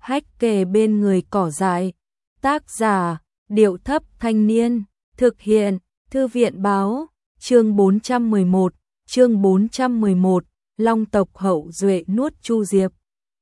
hách kề bên người cỏ dại. Tác giả, Điệu Thấp Thanh Niên, thực hiện, Thư viện Báo, chương 411, Long tộc hậu duệ nuốt Chu Diệp.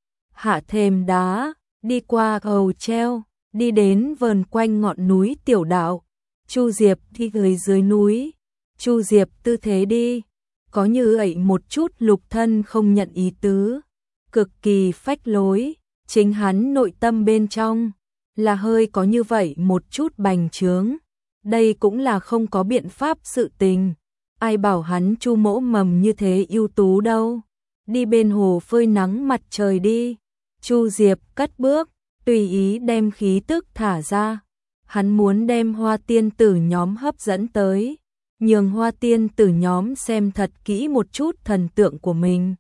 Hạ thềm đá, đi qua cầu treo, đi đến vờn quanh ngọn núi tiểu đạo. Chu Diệp đi dưới núi, Chu Diệp tư thế đi, có như ậy một chút lục thân không nhận ý tứ, cực kỳ phách lối, chính hắn nội tâm bên trong là hơi có như vậy một chút bành trướng. Đây cũng là không có biện pháp sự tình, ai bảo hắn Chu Mỗ Mầm như thế ưu tú đâu. Đi bên hồ phơi nắng mặt trời đi. Chu Diệp cất bước, tùy ý đem khí tức thả ra. Hắn muốn đem Hoa Tiên tử nhóm hấp dẫn tới, nhường Hoa Tiên tử nhóm xem thật kỹ một chút thần tượng của mình.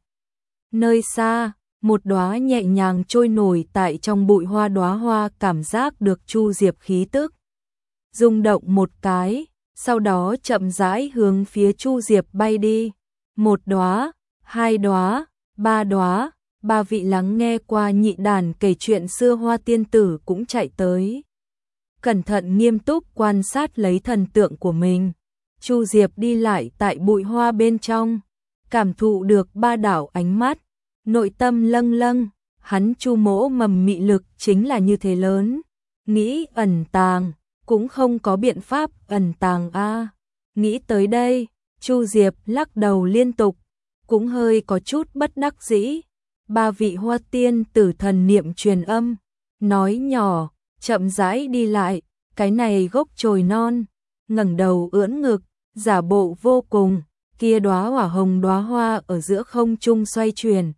Nơi xa, một đóa nhẹ nhàng trôi nổi tại trong bụi hoa, đóa hoa cảm giác được Chu Diệp khí tức, rung động một cái, sau đó chậm rãi hướng phía Chu Diệp bay đi. Một đóa, hai đóa, ba đóa, ba vị lắng nghe qua nhị đàn kể chuyện xưa Hoa Tiên tử cũng chạy tới, cẩn thận nghiêm túc quan sát lấy thần tượng của mình. Chu Diệp đi lại tại bụi hoa bên trong, cảm thụ được ba đảo ánh mắt, nội tâm lâng lâng, hắn Chu Mỗ Mầm mị lực chính là như thế lớn, nghĩ ẩn tàng cũng không có biện pháp ẩn tàng a. Nghĩ tới đây, Chu Diệp lắc đầu liên tục, cũng hơi có chút bất đắc dĩ. Ba vị Hoa Tiên tử thần niệm truyền âm, nói nhỏ, chậm rãi đi lại, cái này gốc chồi non, ngẩng đầu ưỡn ngực, giả bộ vô cùng, kia đóa hỏa hồng đóa hoa ở giữa không trung xoay chuyển,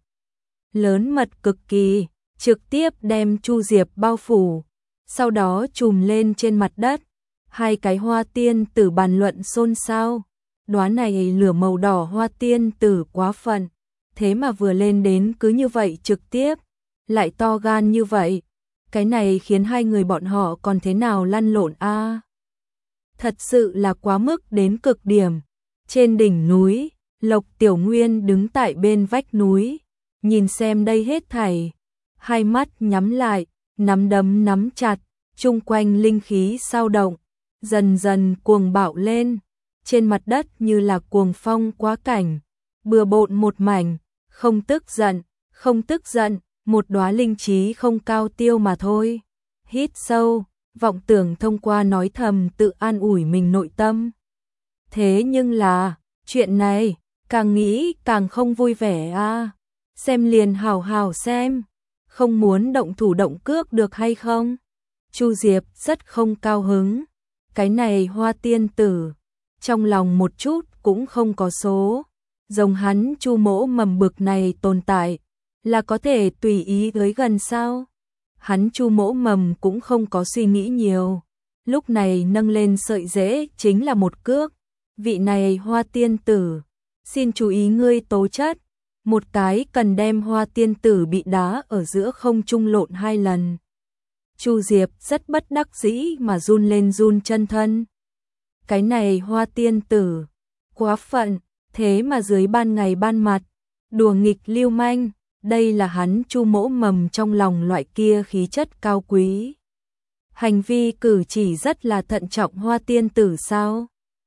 lớn mật cực kỳ, trực tiếp đem Chu Diệp bao phủ, sau đó trùm lên trên mặt đất. Hai cái Hoa Tiên tử bàn luận xôn xao, đóa này lửa màu đỏ Hoa Tiên tử quá phận, thế mà vừa lên đến cứ như vậy trực tiếp, lại to gan như vậy, cái này khiến hai người bọn họ còn thế nào lăn lộn a? Thật sự là quá mức đến cực điểm. Trên đỉnh núi, Lộc Tiểu Nguyên đứng tại bên vách núi, nhìn xem đây hết thảy, hai mắt nhắm lại, nắm đấm nắm chặt, chung quanh linh khí sao động, dần dần cuồng bạo lên, trên mặt đất như là cuồng phong quá cảnh, bừa bộn một mảnh, không tức giận, một đóa linh trí không cao tiêu mà thôi. Hít sâu, vọng tưởng thông qua nói thầm tự an ủi mình nội tâm. Thế nhưng là, chuyện này, càng nghĩ càng không vui vẻ a. Xem liền hào hào xem, không muốn động thủ động cước được hay không? Chu Diệp rất không cao hứng, cái này Hoa Tiên tử, trong lòng một chút cũng không có số, giống hắn Chu Mỗ Mầm bực này tồn tại, là có thể tùy ý tới gần sao? Hắn Chu Mỗ Mầm cũng không có suy nghĩ nhiều, lúc này nâng lên sợi rễ chính là một cước. Vị này Hoa Tiên tử, xin chú ý ngươi tố chất, một cái cần đem Hoa Tiên tử bị đá ở giữa không trung lộn hai lần. Chu Diệp rất bất đắc dĩ mà run lên run chân thân. Cái này Hoa Tiên tử, quá phận, thế mà dưới ban ngày ban mặt, đùa nghịch lưu manh, đây là hắn Chu Mỗ Mầm trong lòng loại kia khí chất cao quý. Hành vi cử chỉ rất là thận trọng Hoa Tiên tử sao?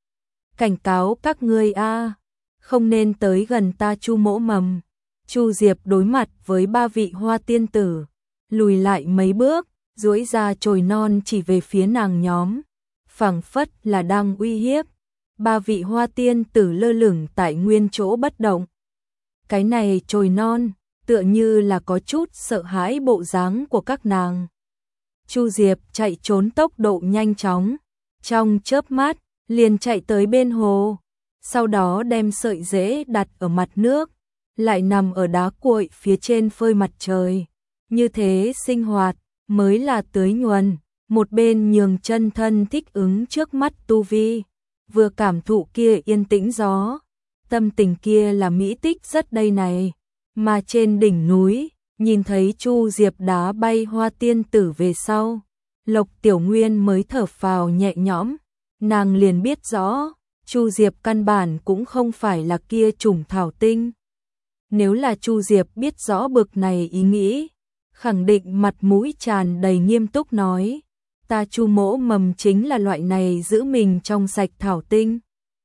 Cảnh cáo các ngươi a, không nên tới gần ta Chu Mỗ Mầm. Chu Diệp đối mặt với ba vị Hoa Tiên tử, lùi lại mấy bước, duỗi ra chồi non chỉ về phía nàng nhóm, phảng phất là đang uy hiếp. Ba vị Hoa Tiên tử lơ lửng tại nguyên chỗ bất động. Cái này chồi non, tựa như là có chút sợ hãi bộ dáng của các nàng. Chu Diệp chạy trốn tốc độ nhanh chóng, trong chớp mắt liền chạy tới bên hồ, sau đó đem sợi rễ đặt ở mặt nước, lại nằm ở đá cuội phía trên phơi mặt trời. Như thế sinh hoạt mới là tưới nhuần, một bên nhường chân thân thích ứng trước mắt tu vi, vừa cảm thụ kia yên tĩnh gió, tâm tình kia là mỹ tích rất đây này. Mà trên đỉnh núi, nhìn thấy Chu Diệp đá bay Hoa Tiên tử về sau, Lộc Tiểu Nguyên mới thở phào nhẹ nhõm, nàng liền biết rõ, Chu Diệp căn bản cũng không phải là kia chủng thảo tinh. Nếu là Chu Diệp biết rõ bực này ý nghĩ, khẳng định mặt mũi tràn đầy nghiêm túc nói, ta Chu mỗ mầm chính là loại này giữ mình trong sạch thảo tinh.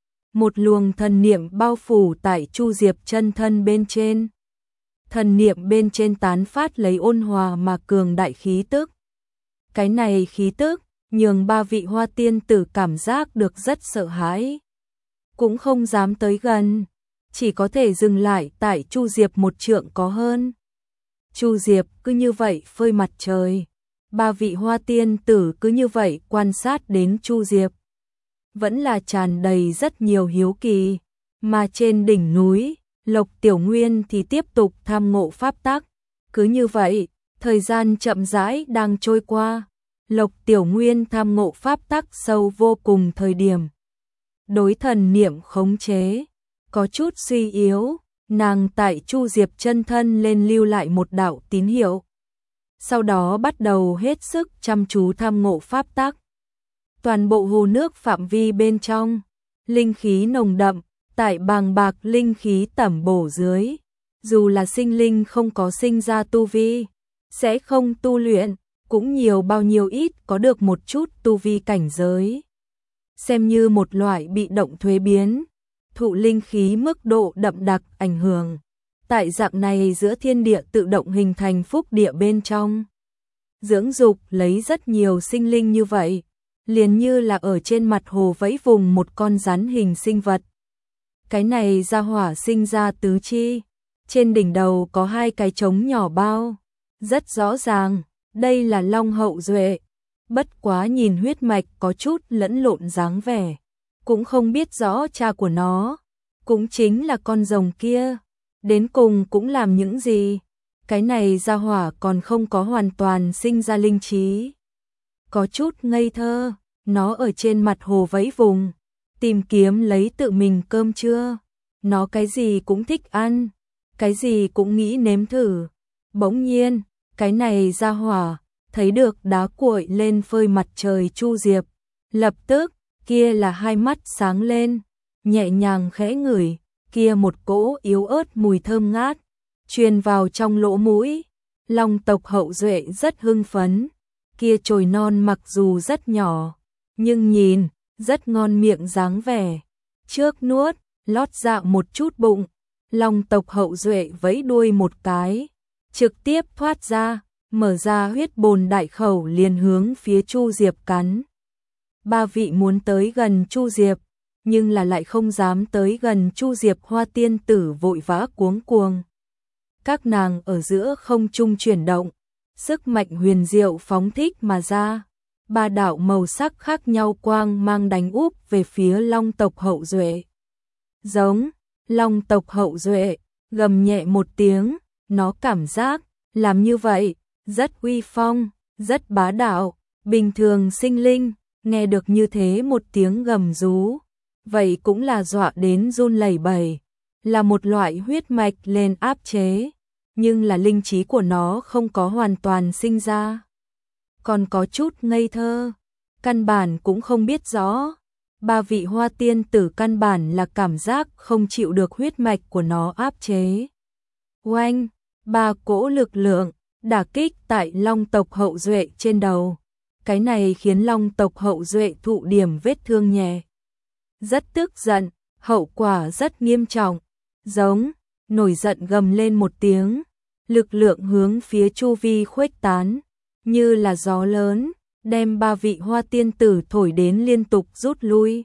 Một luồng thần niệm bao phủ tại Chu Diệp chân thân bên trên. Thần niệm bên trên tán phát lấy ôn hòa mà cường đại khí tức. Cái này khí tức, nhường ba vị hoa tiên tử cảm giác được rất sợ hãi. Cũng không dám tới gần, chỉ có thể dừng lại tại Chu Diệp một trượng có hơn. Chu Diệp cứ như vậy phơi mặt trời. Ba vị hoa tiên tử cứ như vậy quan sát đến Chu Diệp. Vẫn là tràn đầy rất nhiều hiếu kỳ, mà trên đỉnh núi, Lộc Tiểu Nguyên thì tiếp tục tham ngộ pháp tắc. Cứ như vậy, thời gian chậm rãi đang trôi qua, Lộc Tiểu Nguyên tham ngộ pháp tắc sâu vô cùng thời điểm. Đối thần niệm khống chế, có chút suy yếu, nàng tại Chu Diệp chân thân lên lưu lại một đạo tín hiệu. Sau đó bắt đầu hết sức chăm chú tham ngộ pháp tắc. Toàn bộ hồ nước phạm vi bên trong, linh khí nồng đậm, tại bàng bạc linh khí tẩm bổ dưới, dù là sinh linh không có sinh ra tu vi, sẽ không tu luyện, cũng nhiều bao nhiêu ít có được một chút tu vi cảnh giới. Xem như một loại bị động thuế biến, thụ linh khí mức độ đậm đặc ảnh hưởng. Tại dạng này giữa thiên địa tự động hình thành phúc địa bên trong. Dưỡng dục lấy rất nhiều sinh linh như vậy, liền như là ở trên mặt hồ vẫy vùng một con rắn hình sinh vật. Cái này ra hỏa sinh ra tứ chi, trên đỉnh đầu có hai cái trống nhỏ bao. Rất rõ ràng, đây là long hậu duệ. Bất quá nhìn huyết mạch có chút lẫn lộn dáng vẻ. Cũng không biết rõ cha của nó, cũng chính là con rồng kia. Đến cùng cũng làm những gì? Cái này ra hỏa còn không có hoàn toàn sinh ra linh trí. Có chút ngây thơ, nó ở trên mặt hồ vẫy vùng, tìm kiếm lấy tự mình cơm trưa. Nó cái gì cũng thích ăn, cái gì cũng nghĩ nếm thử. Bỗng nhiên, cái này ra hỏa, thấy được đá cuội lên phơi mặt trời Chu Diệp. Lập tức, kia là hai mắt sáng lên, nhẹ nhàng khẽ ngửi, kia một cỗ yếu ớt mùi thơm ngát, truyền vào trong lỗ mũi. Long tộc hậu duệ rất hưng phấn, kia chồi non mặc dù rất nhỏ, nhưng nhìn, rất ngon miệng dáng vẻ. Trước nuốt, lót dạ một chút bụng, Long tộc hậu duệ vẫy đuôi một cái, trực tiếp thoát ra, mở ra huyết bồn đại khẩu liền hướng phía Chu Diệp cắn. Ba vị muốn tới gần Chu Diệp, nhưng là lại không dám tới gần Chu Diệp hoa tiên tử vội vã cuống cuồng. Các nàng ở giữa không trung chuyển động, sức mạnh huyền diệu phóng thích mà ra. Ba đạo màu sắc khác nhau quang mang đánh úp về phía long tộc hậu duệ. Giống, long tộc hậu duệ, gầm nhẹ một tiếng, nó cảm giác, làm như vậy, rất uy phong, rất bá đạo, bình thường sinh linh, nghe được như thế một tiếng gầm rú. Vậy cũng là dọa đến run lẩy bẩy, là một loại huyết mạch lên áp chế, nhưng là linh trí của nó không có hoàn toàn sinh ra. Còn có chút ngây thơ, căn bản cũng không biết rõ. Ba vị hoa tiên tử căn bản là cảm giác không chịu được huyết mạch của nó áp chế. Oanh, ba cỗ lực lượng, đả kích tại long tộc hậu duệ trên đầu. Cái này khiến long tộc hậu duệ thụ điểm vết thương nhẹ. Rất tức giận, hậu quả rất nghiêm trọng. Giống, nổi giận gầm lên một tiếng, lực lượng hướng phía chu vi khuếch tán, như là gió lớn, đem ba vị hoa tiên tử thổi đến liên tục rút lui.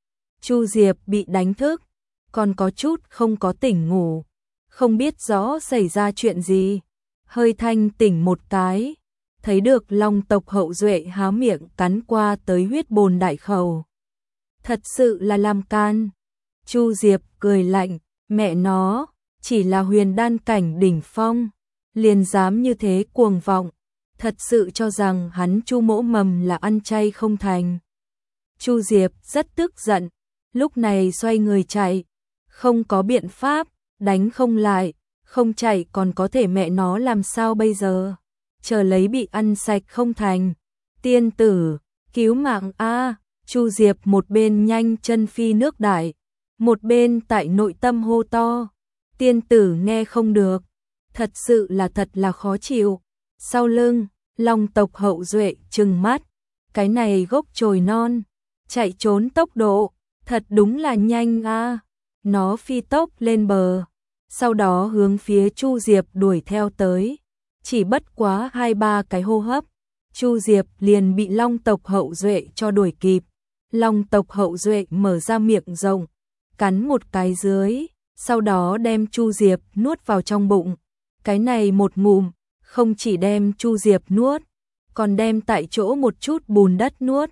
Chu Diệp bị đánh thức, còn có chút không có tỉnh ngủ, không biết rõ xảy ra chuyện gì. Hơi thanh tỉnh một cái, thấy được long tộc hậu duệ há miệng cắn qua tới huyết bồn đại khẩu. Thật sự là làm can. Chu Diệp cười lạnh, mẹ nó, chỉ là huyền đan cảnh đỉnh phong, liền dám như thế cuồng vọng, thật sự cho rằng hắn Chu mỗ mầm là ăn chay không thành. Chu Diệp rất tức giận, lúc này xoay người chạy, không có biện pháp, đánh không lại, không chạy còn có thể mẹ nó làm sao bây giờ, chờ lấy bị ăn sạch không thành. Tiên tử, cứu mạng a! Chu Diệp một bên nhanh chân phi nước đại, một bên tại nội tâm hô to. Tiên tử nghe không được, thật sự là thật là khó chịu, Sau lưng, Long tộc Hậu Duệ trừng mắt, cái này gốc chồi non, chạy trốn tốc độ, thật đúng là nhanh a. Nó phi tốc lên bờ, sau đó hướng phía Chu Diệp đuổi theo tới. Chỉ bất quá 2-3 cái hô hấp, Chu Diệp liền bị Long tộc Hậu Duệ cho đuổi kịp. Long tộc Hậu Duệ mở ra miệng rộng, cắn một cái dưới, sau đó đem Chu Diệp nuốt vào trong bụng. Cái này một ngụm, không chỉ đem Chu Diệp nuốt, còn đem tại chỗ một chút bùn đất nuốt.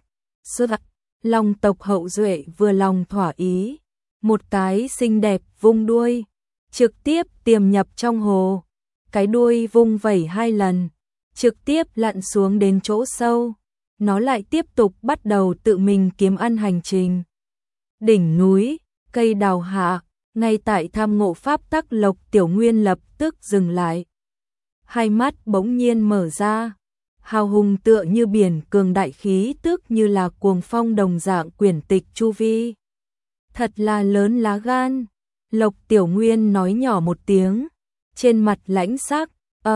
Long tộc Hậu Duệ vừa lòng thỏa ý, một cái xinh đẹp vung đuôi, trực tiếp tiềm nhập trong hồ. Cái đuôi vung vẩy 2 lần, trực tiếp lặn xuống đến chỗ sâu. Nó lại tiếp tục bắt đầu tự mình kiếm ăn hành trình. Đỉnh núi, cây đào hạ, ngay tại tham ngộ pháp tắc, Lộc Tiểu Nguyên lập tức dừng lại. Hai mắt bỗng nhiên mở ra, hào hùng tựa như biển cường đại, khí tức như là cuồng phong đồng dạng quyển tịch chu vi. Thật là lớn lá gan. Lộc Tiểu Nguyên nói nhỏ một tiếng, trên mặt lãnh sắc,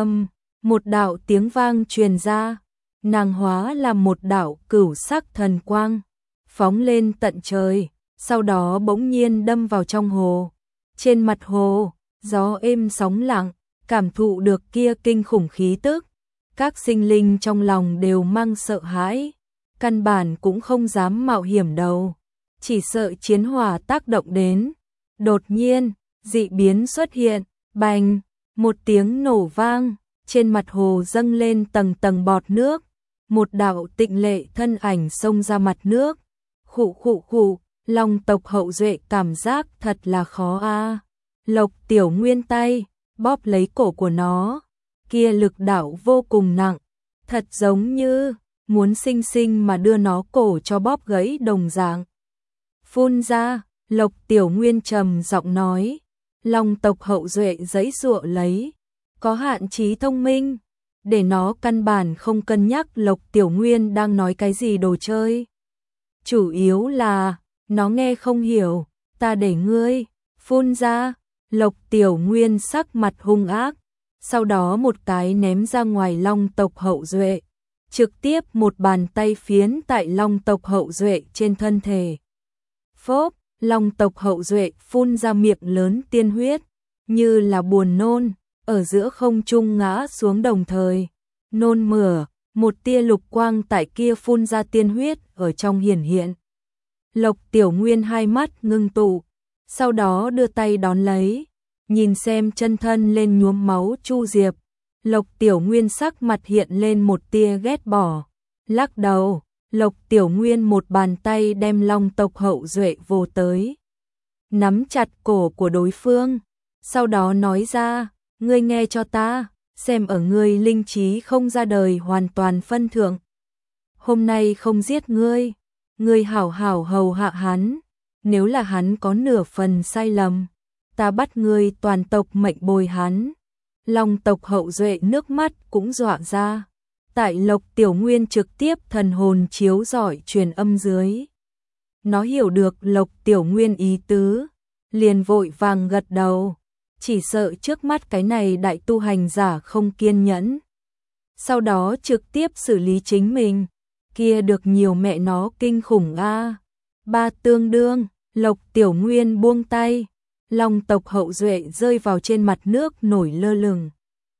một đạo tiếng vang truyền ra, nàng hóa làm một đạo cửu sắc thần quang, phóng lên tận trời, sau đó bỗng nhiên đâm vào trong hồ. Trên mặt hồ, gió êm sóng lặng, cảm thụ được kia kinh khủng khí tức, các sinh linh trong lòng đều mang sợ hãi, căn bản cũng không dám mạo hiểm đầu, chỉ sợ chiến hỏa tác động đến. Đột nhiên, dị biến xuất hiện, bành, một tiếng nổ vang, trên mặt hồ dâng lên tầng tầng bọt nước, một đạo tịnh lệ thân ảnh xông ra mặt nước. Khụ khụ khụ, Long tộc Hậu Duệ cảm giác thật là khó a. Lộc Tiểu Nguyên tay bóp lấy cổ của nó, kia lực đạo vô cùng nặng, thật giống như muốn sinh sinh mà đưa nó cổ cho bóp gãy đồng dạng. Phun ra, Lộc Tiểu Nguyên trầm giọng nói. Long tộc Hậu Duệ giãy giụa lấy, có hạn trí thông minh, để nó căn bản không cân nhắc Lộc Tiểu Nguyên đang nói cái gì đồ chơi. Chủ yếu là, nó nghe không hiểu, ta để ngươi, phun ra. Lộc Tiểu Nguyên sắc mặt hung ác, sau đó một cái ném ra ngoài Long tộc Hậu Duệ, trực tiếp một bàn tay phiến tại Long tộc Hậu Duệ trên thân thể. Phốp, Long tộc Hậu Duệ phun ra miệng lớn tiên huyết, như là buồn nôn, ở giữa không trung ngã xuống, đồng thời nôn mửa, một tia lục quang tại kia phun ra tiên huyết ở trong hiển hiện. Lộc Tiểu Nguyên hai mắt ngưng tụ, sau đó đưa tay đón lấy, nhìn xem chân thân lên nhuốm máu Chu Diệp. Lộc Tiểu Nguyên sắc mặt hiện lên một tia ghét bỏ, lắc đầu. Lộc Tiểu Nguyên một bàn tay đem Long tộc Hậu Duệ vồ tới, nắm chặt cổ của đối phương, sau đó nói ra, ngươi nghe cho ta, xem ở ngươi linh trí không ra đời hoàn toàn phân thượng. Hôm nay không giết ngươi, ngươi hảo hảo hầu hạ hắn, nếu là hắn có nửa phần sai lầm, ta bắt ngươi toàn tộc mệnh bồi hắn. Long tộc Hậu Duệ nước mắt cũng dọa ra. Tại Lộc Tiểu Nguyên trực tiếp thần hồn chiếu rọi truyền âm dưới, nó hiểu được Lộc Tiểu Nguyên ý tứ, liền vội vàng gật đầu, chỉ sợ trước mắt cái này đại tu hành giả không kiên nhẫn, sau đó trực tiếp xử lý chính mình. Kia được nhiều mẹ nó kinh khủng a. Ba tương đương, Lộc Tiểu Nguyên buông tay, Long tộc Hậu Duệ rơi vào trên mặt nước nổi lơ lửng,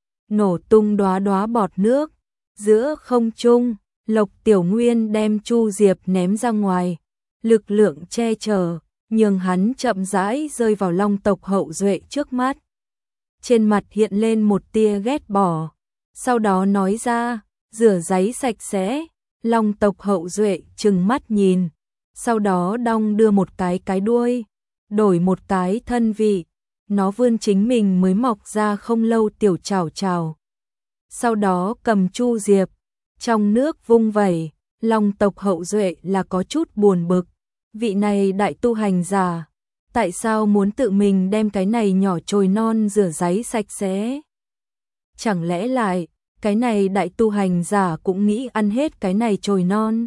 nổ tung đóa đóa bọt nước. Giữa không trung, Lộc Tiểu Nguyên đem Chu Diệp ném ra ngoài, lực lượng che chở, nhường hắn chậm rãi rơi vào Long tộc Hậu Duệ trước mắt. Trên mặt hiện lên một tia ghét bỏ, sau đó nói ra, rửa giấy sạch sẽ. Long tộc Hậu Duệ trừng mắt nhìn, sau đó đong đưa một cái đuôi, đổi một cái thân vị, nó vươn chính mình mới mọc ra không lâu tiểu chảo chảo. Sau đó cầm Chu Diệp, trong nước vung vẩy. Long tộc Hậu Duệ là có chút buồn bực, vị này đại tu hành giả, tại sao muốn tự mình đem cái này nhỏ chồi non rửa giấy sạch sẽ? Chẳng lẽ lại, cái này đại tu hành giả cũng nghĩ ăn hết cái này chồi non?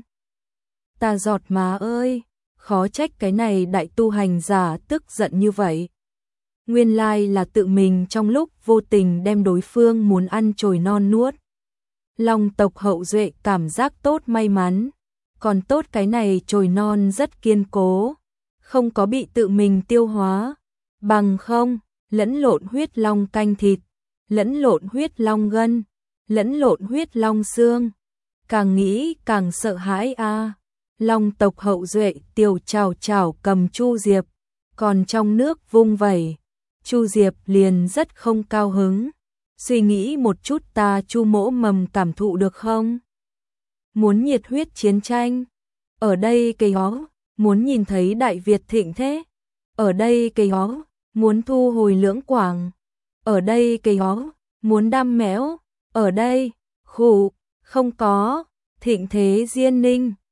Ta giọt má ơi, khó trách cái này đại tu hành giả tức giận như vậy. Nguyên lai là tự mình trong lúc vô tình đem đối phương muốn ăn chồi non nuốt. Long tộc hậu duệ cảm giác tốt may mắn, còn tốt cái này chồi non rất kiên cố, không có bị tự mình tiêu hóa, bằng không, lẫn lộn huyết long canh thịt, lẫn lộn huyết long gân, lẫn lộn huyết long xương, càng nghĩ càng sợ hãi a. Long tộc hậu duệ tiểu chào chào cầm Chu Diệp, còn trong nước vung vẩy, Chu Diệp liền rất không cao hứng. Suy nghĩ một chút ta Chu mỗ mầm cảm thụ được không? Muốn nhiệt huyết chiến tranh, ở đây cây ó, muốn nhìn thấy Đại Việt thịnh thế, ở đây cây ó, muốn thu hồi Lưỡng Quảng, ở đây cây ó, muốn đam mẽo, ở đây, khụ, không có, thịnh thế Diên Ninh,